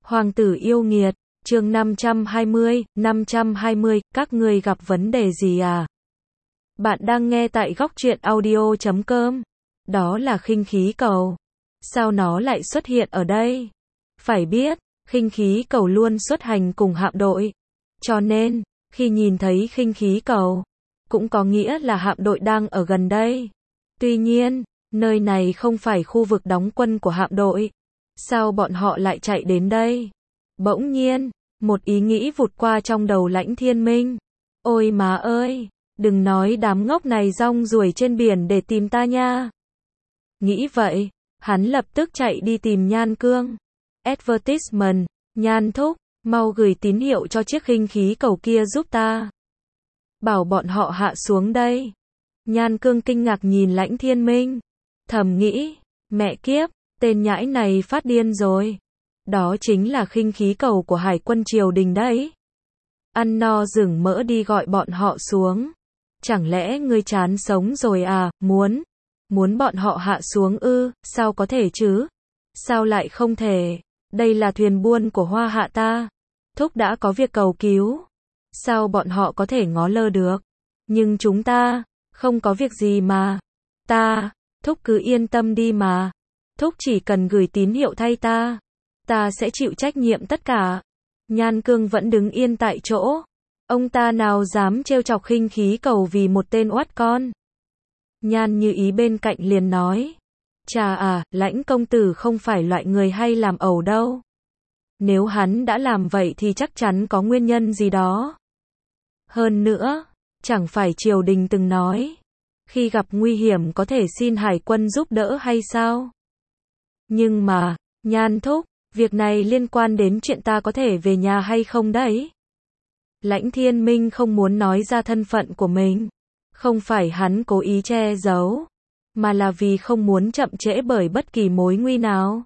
Hoàng tử yêu nghiệt, chương 520, các ngươi gặp vấn đề gì à? Bạn đang nghe tại góc truyện audio.com. Đó là khinh khí cầu. Sao nó lại xuất hiện ở đây? Phải biết, khinh khí cầu luôn xuất hành cùng hạm đội. Cho nên, khi nhìn thấy khinh khí cầu, cũng có nghĩa là hạm đội đang ở gần đây. Tuy nhiên, nơi này không phải khu vực đóng quân của hạm đội. Sao bọn họ lại chạy đến đây? Bỗng nhiên, một ý nghĩ vụt qua trong đầu Lãnh Thiên Minh. Ôi má ơi, đừng nói đám ngốc này rong ruổi trên biển để tìm ta nha. Nghĩ vậy, hắn lập tức chạy đi tìm Nhan Cương. Advertisement, Nhan thúc, mau gửi tín hiệu cho chiếc khinh khí cầu kia giúp ta. Bảo bọn họ hạ xuống đây. Nhan Cương kinh ngạc nhìn Lãnh Thiên Minh. Thầm nghĩ, mẹ kiếp, tên nhãi này phát điên rồi. Đó chính là khinh khí cầu của Hải quân triều đình đấy. Ăn no rừng mỡ đi gọi bọn họ xuống. Chẳng lẽ ngươi chán sống rồi à, muốn bọn họ hạ xuống ư, sao có thể chứ? Sao lại không thể? Đây là thuyền buôn của Hoa Hạ ta. Thúc đã có việc cầu cứu. Sao bọn họ có thể ngó lơ được? Nhưng chúng ta, không có việc gì mà. Thúc cứ yên tâm đi mà. Thúc chỉ cần gửi tín hiệu thay ta. Ta sẽ chịu trách nhiệm tất cả. Nhan Cương vẫn đứng yên tại chỗ. Ông ta nào dám trêu chọc khinh khí cầu vì một tên oát con. Nhan Như Ý bên cạnh liền nói. Chà à, Lãnh công tử không phải loại người hay làm ẩu đâu. Nếu hắn đã làm vậy thì chắc chắn có nguyên nhân gì đó. Hơn nữa, chẳng phải triều đình từng nói, khi gặp nguy hiểm có thể xin Hải quân giúp đỡ hay sao? Nhưng mà, Nhan thúc, việc này liên quan đến chuyện ta có thể về nhà hay không đấy? Lãnh Thiên Minh không muốn nói ra thân phận của mình. Không phải hắn cố ý che giấu, mà là vì không muốn chậm trễ bởi bất kỳ mối nguy nào.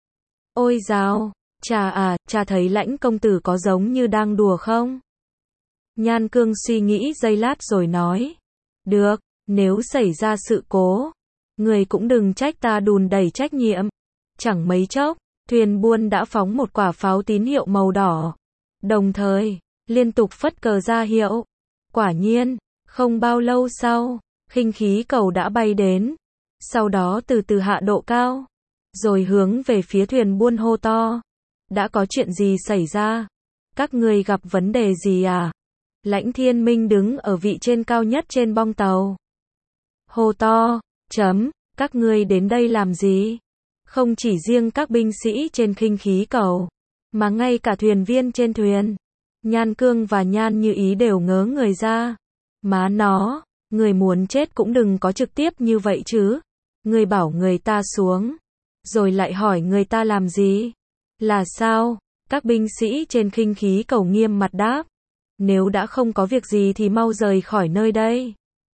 Ôi dào, cha thấy Lãnh công tử có giống như đang đùa không? Nhan Cương suy nghĩ giây lát rồi nói. Được, nếu xảy ra sự cố, người cũng đừng trách ta đùn đẩy trách nhiệm. Chẳng mấy chốc, thuyền buôn đã phóng một quả pháo tín hiệu màu đỏ. Đồng thời, liên tục phất cờ ra hiệu. Quả nhiên, không bao lâu sau, khinh khí cầu đã bay đến. Sau đó từ từ hạ độ cao, rồi hướng về phía thuyền buôn hô to. Đã có chuyện gì xảy ra? Các ngươi gặp vấn đề gì à? Lãnh Thiên Minh đứng ở vị trên cao nhất trên bong tàu. Hô to, các ngươi đến đây làm gì? Không chỉ riêng các binh sĩ trên khinh khí cầu, mà ngay cả thuyền viên trên thuyền. Nhan Cương và Nhan Như Ý đều ngớ người ra. Má nó, người muốn chết cũng đừng có trực tiếp như vậy chứ. Người bảo người ta xuống, rồi lại hỏi người ta làm gì? Là sao? Các binh sĩ trên khinh khí cầu nghiêm mặt đáp. Nếu đã không có việc gì thì mau rời khỏi nơi đây.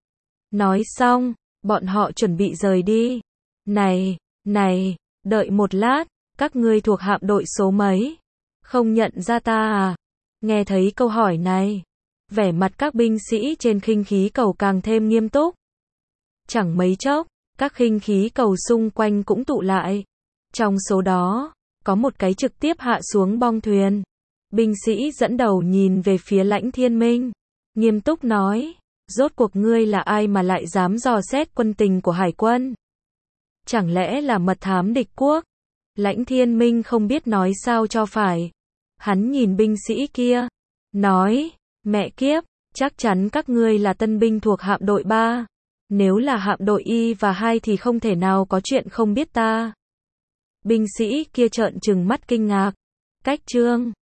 Nói xong, bọn họ chuẩn bị rời đi. Này, đợi một lát, các ngươi thuộc hạm đội số mấy? Không nhận ra ta à? Nghe thấy câu hỏi này, vẻ mặt các binh sĩ trên khinh khí cầu càng thêm nghiêm túc. Chẳng mấy chốc, các khinh khí cầu xung quanh cũng tụ lại. Trong số đó, có một cái trực tiếp hạ xuống bong thuyền. Binh sĩ dẫn đầu nhìn về phía Lãnh Thiên Minh, nghiêm túc nói, rốt cuộc ngươi là ai mà lại dám dò xét quân tình của Hải quân? Chẳng lẽ là mật thám địch quốc? Lãnh Thiên Minh không biết nói sao cho phải. Hắn nhìn binh sĩ kia, nói, mẹ kiếp, chắc chắn các ngươi là tân binh thuộc hạm đội 3. Nếu là hạm đội Y và 2 thì không thể nào có chuyện không biết ta. Binh sĩ kia trợn trừng mắt kinh ngạc. Cách chương